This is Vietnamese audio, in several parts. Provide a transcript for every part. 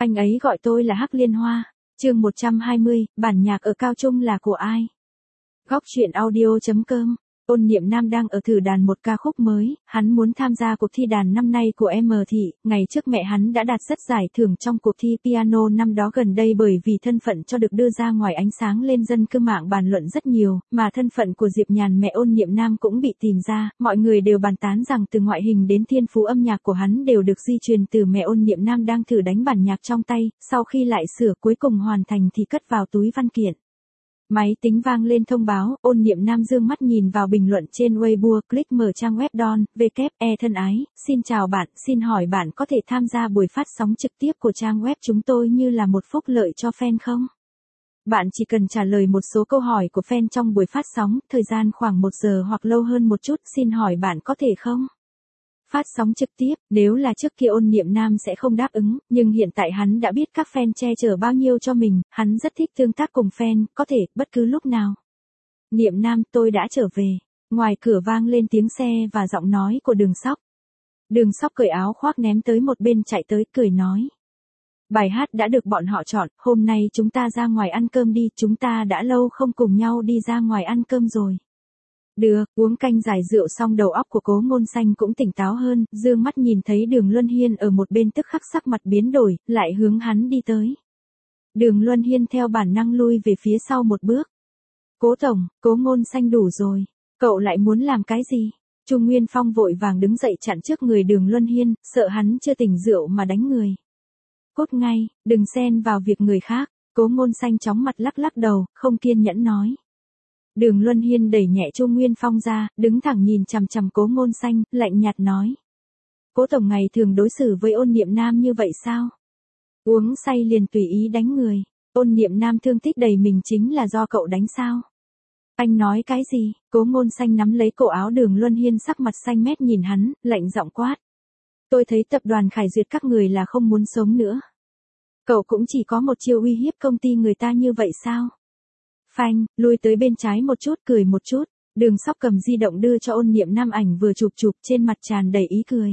Anh ấy gọi tôi là Hắc Liên Hoa. Chương 120, bản nhạc ở Cao Trung là của ai? Góc truyện audio.com. Ôn Niệm Nam đang ở thử đàn một ca khúc mới, hắn muốn tham gia cuộc thi đàn năm nay của M Thị, ngày trước mẹ hắn đã đạt rất giải thưởng trong cuộc thi piano năm đó. Gần đây bởi vì thân phận cho được đưa ra ngoài ánh sáng lên dân cư mạng bàn luận rất nhiều, mà thân phận của Diệp Nhàn mẹ Ôn Niệm Nam cũng bị tìm ra, mọi người đều bàn tán rằng từ ngoại hình đến thiên phú âm nhạc của hắn đều được di truyền từ mẹ Ôn Niệm Nam đang thử đánh bản nhạc trong tay, sau khi lại sửa cuối cùng hoàn thành thì cất vào túi văn kiện. Máy tính vang lên thông báo, Ôn Niệm Nam dương mắt nhìn vào bình luận trên Weibo, click mở trang web Don, WE thân ái, xin chào bạn, xin hỏi bạn có thể tham gia buổi phát sóng trực tiếp của trang web chúng tôi như là một phúc lợi cho fan không? Bạn chỉ cần trả lời một số câu hỏi của fan trong buổi phát sóng, thời gian khoảng 1 giờ hoặc lâu hơn một chút, xin hỏi bạn có thể không? Phát sóng trực tiếp, nếu là trước kia Ôn Niệm Nam sẽ không đáp ứng, nhưng hiện tại hắn đã biết các fan che chở bao nhiêu cho mình, hắn rất thích tương tác cùng fan, có thể, bất cứ lúc nào. Niệm Nam, tôi đã trở về. Ngoài cửa vang lên tiếng xe và giọng nói của Đường Sóc. Đường Sóc cởi áo khoác ném tới một bên chạy tới, cười nói. Bài hát đã được bọn họ chọn, hôm nay chúng ta ra ngoài ăn cơm đi, chúng ta đã lâu không cùng nhau đi ra ngoài ăn cơm rồi. Được, uống canh giải rượu xong đầu óc của Cố Ngôn Xanh cũng tỉnh táo hơn, dương mắt nhìn thấy Đường Luân Hiên ở một bên tức khắc sắc mặt biến đổi, lại hướng hắn đi tới. Đường Luân Hiên theo bản năng lui về phía sau một bước. Cố tổng, Cố Ngôn Xanh đủ rồi, cậu lại muốn làm cái gì? Trung Nguyên Phong vội vàng đứng dậy chặn trước người Đường Luân Hiên, sợ hắn chưa tỉnh rượu mà đánh người. Cút ngay, đừng xen vào việc người khác, Cố Ngôn Xanh chóng mặt lắc lắc đầu, không kiên nhẫn nói. Đường Luân Hiên đẩy nhẹ Trung Nguyên Phong ra, đứng thẳng nhìn chằm chằm Cố Ngôn Xanh, lạnh nhạt nói. Cố tổng ngày thường đối xử với Ôn Niệm Nam như vậy sao? Uống say liền tùy ý đánh người, Ôn Niệm Nam thương tích đầy mình chính là do cậu đánh sao? Anh nói cái gì? Cố Ngôn Xanh nắm lấy cổ áo Đường Luân Hiên sắc mặt xanh mét nhìn hắn, lạnh giọng quát. Tôi thấy tập đoàn Khải Duyệt các người là không muốn sống nữa. Cậu cũng chỉ có một chiêu uy hiếp công ty người ta như vậy sao? Phanh, lui tới bên trái một chút, cười một chút, Đường Sóc cầm di động đưa cho Ôn Niệm Nam ảnh vừa chụp trên mặt tràn đầy ý cười.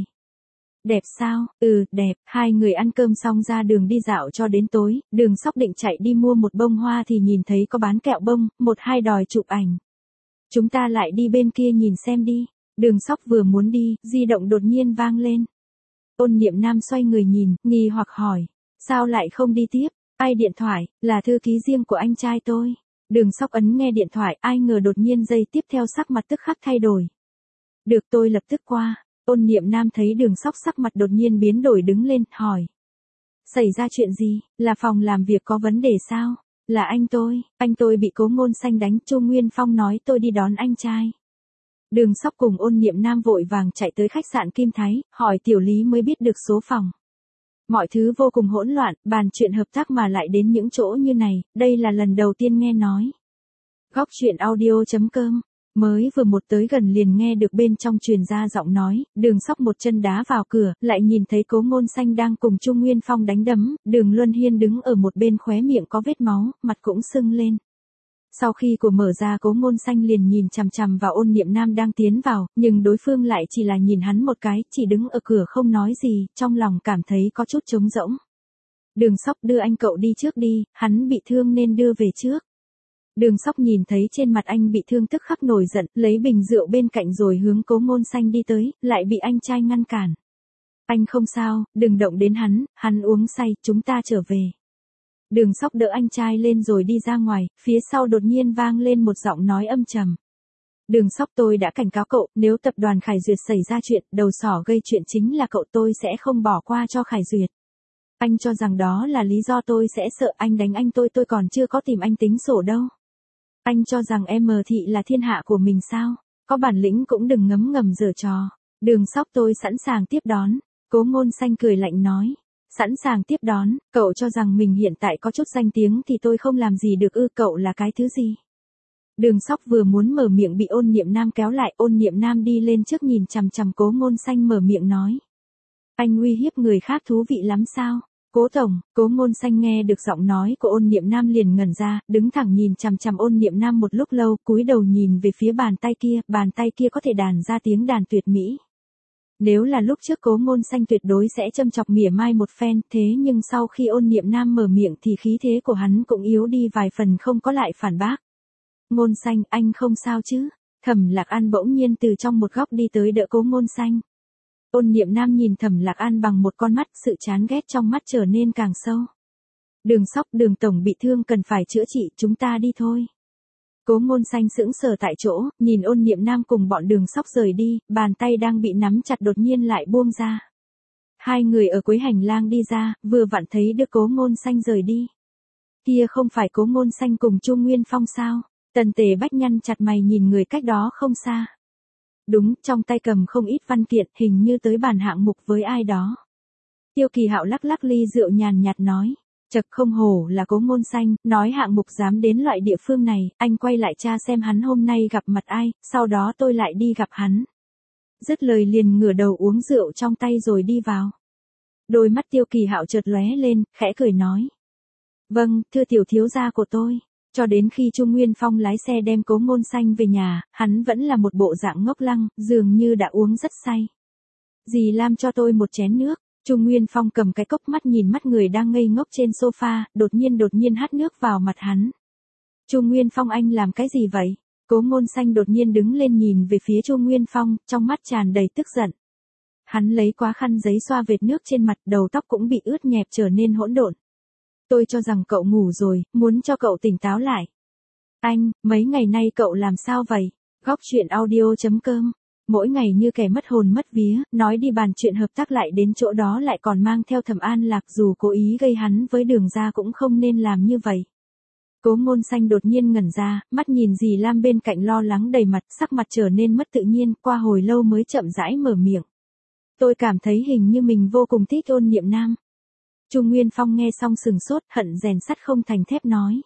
Đẹp sao? Ừ, đẹp. Hai người ăn cơm xong ra đường đi dạo cho đến tối, Đường Sóc định chạy đi mua một bông hoa thì nhìn thấy có bán kẹo bông, một hai đòi chụp ảnh. Chúng ta lại đi bên kia nhìn xem đi. Đường Sóc vừa muốn đi, di động đột nhiên vang lên. Ôn Niệm Nam xoay người nhìn, nghi hoặc hỏi. Sao lại không đi tiếp? Ai điện thoại? Là thư ký riêng của anh trai tôi. Đường Sóc ấn nghe điện thoại, ai ngờ đột nhiên giây tiếp theo sắc mặt tức khắc thay đổi. Được, tôi lập tức qua. Ôn Niệm Nam thấy Đường Sóc sắc mặt đột nhiên biến đổi đứng lên, hỏi. Xảy ra chuyện gì? Là phòng làm việc có vấn đề sao? Là anh tôi bị Cố Ngôn Xanh đánh, Chu Nguyên Phong nói tôi đi đón anh trai. Đường Sóc cùng Ôn Niệm Nam vội vàng chạy tới khách sạn Kim Thái, hỏi Tiểu Lý mới biết được số phòng. Mọi thứ vô cùng hỗn loạn, bàn chuyện hợp tác mà lại đến những chỗ như này, đây là lần đầu tiên nghe nói. Góc truyện audio.com. Mới vừa một tới gần liền nghe được bên trong truyền ra giọng nói, Đường Sóc một chân đá vào cửa, lại nhìn thấy Cố Ngôn Xanh đang cùng Trung Nguyên Phong đánh đấm, Đường Luân Hiên đứng ở một bên khóe miệng có vết máu, mặt cũng sưng lên. Sau khi cửa mở ra Cố Ngôn Xanh liền nhìn chằm chằm vào Ôn Niệm Nam đang tiến vào, nhưng đối phương lại chỉ là nhìn hắn một cái, chỉ đứng ở cửa không nói gì, trong lòng cảm thấy có chút trống rỗng. Đường Sóc đưa anh cậu đi trước đi, hắn bị thương nên đưa về trước. Đường Sóc nhìn thấy trên mặt anh bị thương tức khắc nổi giận, lấy bình rượu bên cạnh rồi hướng Cố Ngôn Xanh đi tới, lại bị anh trai ngăn cản. Anh không sao, đừng động đến hắn uống say, chúng ta trở về. Đường Sóc đỡ anh trai lên rồi đi ra ngoài, phía sau đột nhiên vang lên một giọng nói âm trầm. Đường Sóc, tôi đã cảnh cáo cậu, nếu tập đoàn Khải Duyệt xảy ra chuyện, đầu sỏ gây chuyện chính là cậu, tôi sẽ không bỏ qua cho Khải Duyệt. Anh cho rằng đó là lý do tôi sẽ sợ anh đánh anh tôi còn chưa có tìm anh tính sổ đâu. Anh cho rằng M Thị là thiên hạ của mình sao? Có bản lĩnh cũng đừng ngấm ngầm giở trò. Đường Sóc, tôi sẵn sàng tiếp đón. Cố Ngôn Xanh cười lạnh nói. Sẵn sàng tiếp đón, cậu cho rằng mình hiện tại có chút danh tiếng thì tôi không làm gì được ư? Cậu là cái thứ gì? Đường Sóc vừa muốn mở miệng bị Ôn Niệm Nam kéo lại, Ôn Niệm Nam đi lên trước nhìn chằm chằm Cố Ngôn Xanh mở miệng nói. Anh uy hiếp người khác thú vị lắm sao? Cố tổng, Cố Ngôn Xanh nghe được giọng nói của Ôn Niệm Nam liền ngẩn ra, đứng thẳng nhìn chằm chằm Ôn Niệm Nam một lúc lâu, cúi đầu nhìn về phía bàn tay kia có thể đàn ra tiếng đàn tuyệt mỹ. Nếu là lúc trước Cố Ngôn Xanh tuyệt đối sẽ châm chọc mỉa mai một phen, thế nhưng sau khi Ôn Niệm Nam mở miệng thì khí thế của hắn cũng yếu đi vài phần, không có lại phản bác. Ngôn Xanh, anh không sao chứ? Thẩm Lạc An bỗng nhiên từ trong một góc đi tới đỡ Cố Ngôn Xanh. Ôn Niệm Nam nhìn Thẩm Lạc An bằng một con mắt, sự chán ghét trong mắt trở nên càng sâu. Đường Sóc, Đường tổng bị thương cần phải chữa trị, chúng ta đi thôi. Cố Ngôn Xanh sững sờ tại chỗ, nhìn Ôn Niệm Nam cùng bọn Đường Sóc rời đi, bàn tay đang bị nắm chặt đột nhiên lại buông ra. Hai người ở cuối hành lang đi ra, vừa vặn thấy được Cố Ngôn Xanh rời đi. Kia không phải Cố Ngôn Xanh cùng Chu Nguyên Phong sao? Tần Tề Bách nhăn chặt mày nhìn người cách đó không xa. Đúng, trong tay cầm không ít văn kiện, hình như tới bàn hạng mục với ai đó. Tiêu Kỳ Hạo lắc lắc ly rượu nhàn nhạt nói. Chật, không hổ là Cố Ngôn Xanh, nói hạng mục dám đến loại địa phương này, anh quay lại tra xem hắn hôm nay gặp mặt ai, sau đó tôi lại đi gặp hắn. Dứt lời liền ngửa đầu uống rượu trong tay rồi đi vào. Đôi mắt Tiêu Kỳ Hạo chợt lóe lên, khẽ cười nói. Vâng, thưa tiểu thiếu gia của tôi. Cho đến khi Chu Nguyên Phong lái xe đem Cố Ngôn Xanh về nhà, hắn vẫn là một bộ dạng ngốc lăng, dường như đã uống rất say. Dì Lam cho tôi một chén nước. Chu Nguyên Phong cầm cái cốc, mắt nhìn mắt người đang ngây ngốc trên sofa, đột nhiên hắt nước vào mặt hắn. Chu Nguyên Phong, anh làm cái gì vậy? Cố Ngôn Xanh đột nhiên đứng lên nhìn về phía Chu Nguyên Phong, trong mắt tràn đầy tức giận. Hắn lấy quá khăn giấy xoa vệt nước trên mặt, đầu tóc cũng bị ướt nhẹp trở nên hỗn độn. Tôi cho rằng cậu ngủ rồi, muốn cho cậu tỉnh táo lại. Anh, mấy ngày nay cậu làm sao vậy? Góc truyện audio.com. Mỗi ngày như kẻ mất hồn mất vía, nói đi bàn chuyện hợp tác lại đến chỗ đó lại còn mang theo Thẩm An Lạc, dù cố ý gây hắn với Đường gia cũng không nên làm như vậy. Cố Ngôn Xanh đột nhiên ngẩn ra, mắt nhìn dì Lam bên cạnh lo lắng đầy mặt, sắc mặt trở nên mất tự nhiên, qua hồi lâu mới chậm rãi mở miệng. Tôi cảm thấy hình như mình vô cùng thích Ôn Niệm Nam. Chu Nguyên Phong nghe xong sừng sốt, hận rèn sắt không thành thép nói.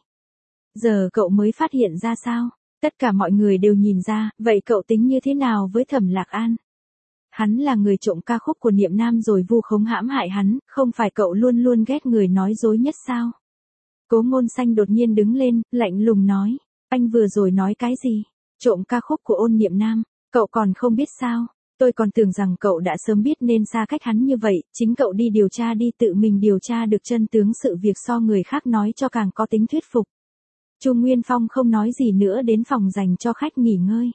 Giờ cậu mới phát hiện ra sao? Tất cả mọi người đều nhìn ra, vậy cậu tính như thế nào với Thẩm Lạc An? Hắn là người trộm ca khúc của Niệm Nam rồi vu khống hãm hại hắn, không phải cậu luôn luôn ghét người nói dối nhất sao? Cố Ngôn Xanh đột nhiên đứng lên, lạnh lùng nói. Anh vừa rồi nói cái gì? Trộm ca khúc của Ôn Niệm Nam, cậu còn không biết sao? Tôi còn tưởng rằng cậu đã sớm biết nên xa cách hắn như vậy, chính cậu đi điều tra đi, tự mình điều tra được chân tướng sự việc so người khác nói cho càng có tính thuyết phục. Chu Nguyên Phong không nói gì nữa đến phòng dành cho khách nghỉ ngơi.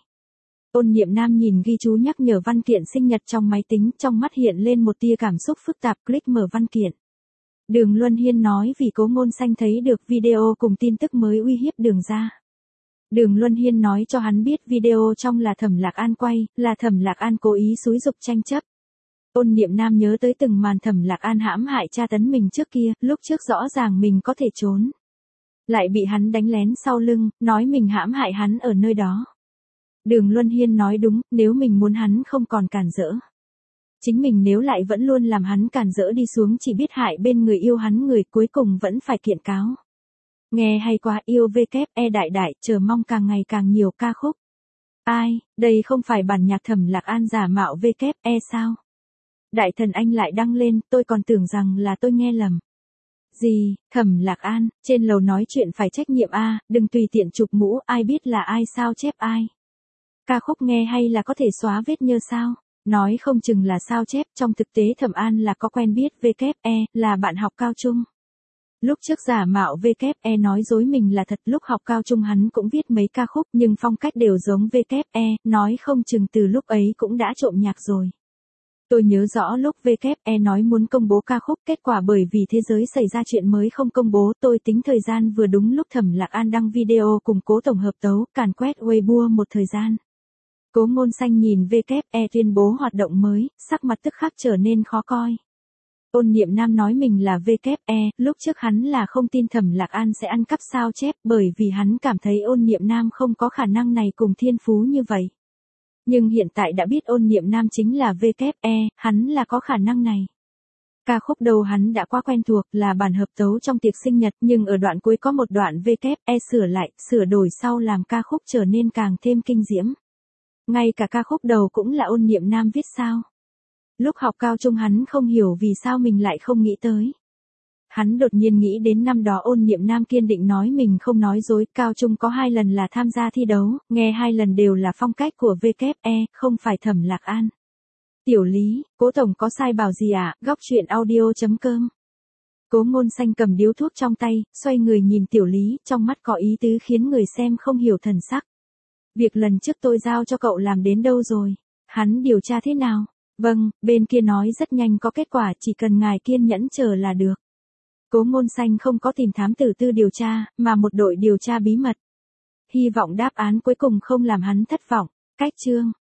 Ôn Niệm Nam nhìn ghi chú nhắc nhở văn kiện sinh nhật trong máy tính, trong mắt hiện lên một tia cảm xúc phức tạp, click mở văn kiện. Đường Luân Hiên nói vì Cố Ngôn Xanh thấy được video cùng tin tức mới uy hiếp Đường gia. Đường Luân Hiên nói cho hắn biết video trong là Thẩm Lạc An quay, là Thẩm Lạc An cố ý xúi giục tranh chấp. Ôn Niệm Nam nhớ tới từng màn Thẩm Lạc An hãm hại tra tấn mình trước kia, lúc trước rõ ràng mình có thể trốn. Lại bị hắn đánh lén sau lưng, nói mình hãm hại hắn ở nơi đó. Đường Luân Hiên nói đúng, nếu mình muốn hắn không còn cản rỡ. Chính mình nếu lại vẫn luôn làm hắn cản rỡ đi xuống chỉ biết hại bên người yêu hắn, người cuối cùng vẫn phải kiện cáo. Nghe hay quá, yêu WE đại đại, chờ mong càng ngày càng nhiều ca khúc. Ai, đây không phải bản nhạc Thẩm Lạc An giả mạo WE sao? Đại thần anh lại đăng lên, tôi còn tưởng rằng là tôi nghe lầm. Gì, Thẩm Lạc An, trên lầu nói chuyện phải trách nhiệm a, đừng tùy tiện chụp mũ, ai biết là ai sao chép ai. Ca khúc nghe hay là có thể xóa vết nhơ sao? Nói không chừng là sao chép, trong thực tế Thẩm An là có quen biết WE, là bạn học cao trung. Lúc trước giả mạo WE nói dối mình là thật, lúc học cao trung hắn cũng viết mấy ca khúc nhưng phong cách đều giống WE, nói không chừng từ lúc ấy cũng đã trộm nhạc rồi. Tôi nhớ rõ lúc WE nói muốn công bố ca khúc, kết quả bởi vì thế giới xảy ra chuyện mới không công bố, tôi tính thời gian vừa đúng lúc Thẩm Lạc An đăng video cùng Cố tổng hợp tấu, càn quét Weibo một thời gian. Cố Ngôn Xanh nhìn WE tuyên bố hoạt động mới, sắc mặt tức khắc trở nên khó coi. Ôn Niệm Nam nói mình là WE, lúc trước hắn là không tin Thẩm Lạc An sẽ ăn cắp sao chép bởi vì hắn cảm thấy Ôn Niệm Nam không có khả năng này cùng thiên phú như vậy. Nhưng hiện tại đã biết Ôn Niệm Nam chính là WE, hắn là có khả năng này. Ca khúc đầu hắn đã quá quen thuộc, là bản hợp tấu trong tiệc sinh nhật, nhưng ở đoạn cuối có một đoạn WE sửa lại, sửa đổi sau làm ca khúc trở nên càng thêm kinh diễm. Ngay cả ca khúc đầu cũng là Ôn Niệm Nam viết sao? Lúc học cao trung hắn không hiểu vì sao mình lại không nghĩ tới. Hắn đột nhiên nghĩ đến năm đó Ôn Niệm Nam kiên định nói mình không nói dối, cao trung có 2 lần là tham gia thi đấu, nghe 2 lần đều là phong cách của WE, không phải Thẩm Lạc An. Tiểu Lý, Cố tổng có sai bảo gì ạ? Góc chuyện audio.com. Cố Ngôn Xanh cầm điếu thuốc trong tay, xoay người nhìn Tiểu Lý, trong mắt có ý tứ khiến người xem không hiểu thần sắc. Việc lần trước tôi giao cho cậu làm đến đâu rồi? Hắn điều tra thế nào? Vâng, bên kia nói rất nhanh có kết quả, chỉ cần ngài kiên nhẫn chờ là được. Cố Ngôn Xanh không có tìm thám tử tư điều tra, mà một đội điều tra bí mật. Hy vọng đáp án cuối cùng không làm hắn thất vọng. Cách chương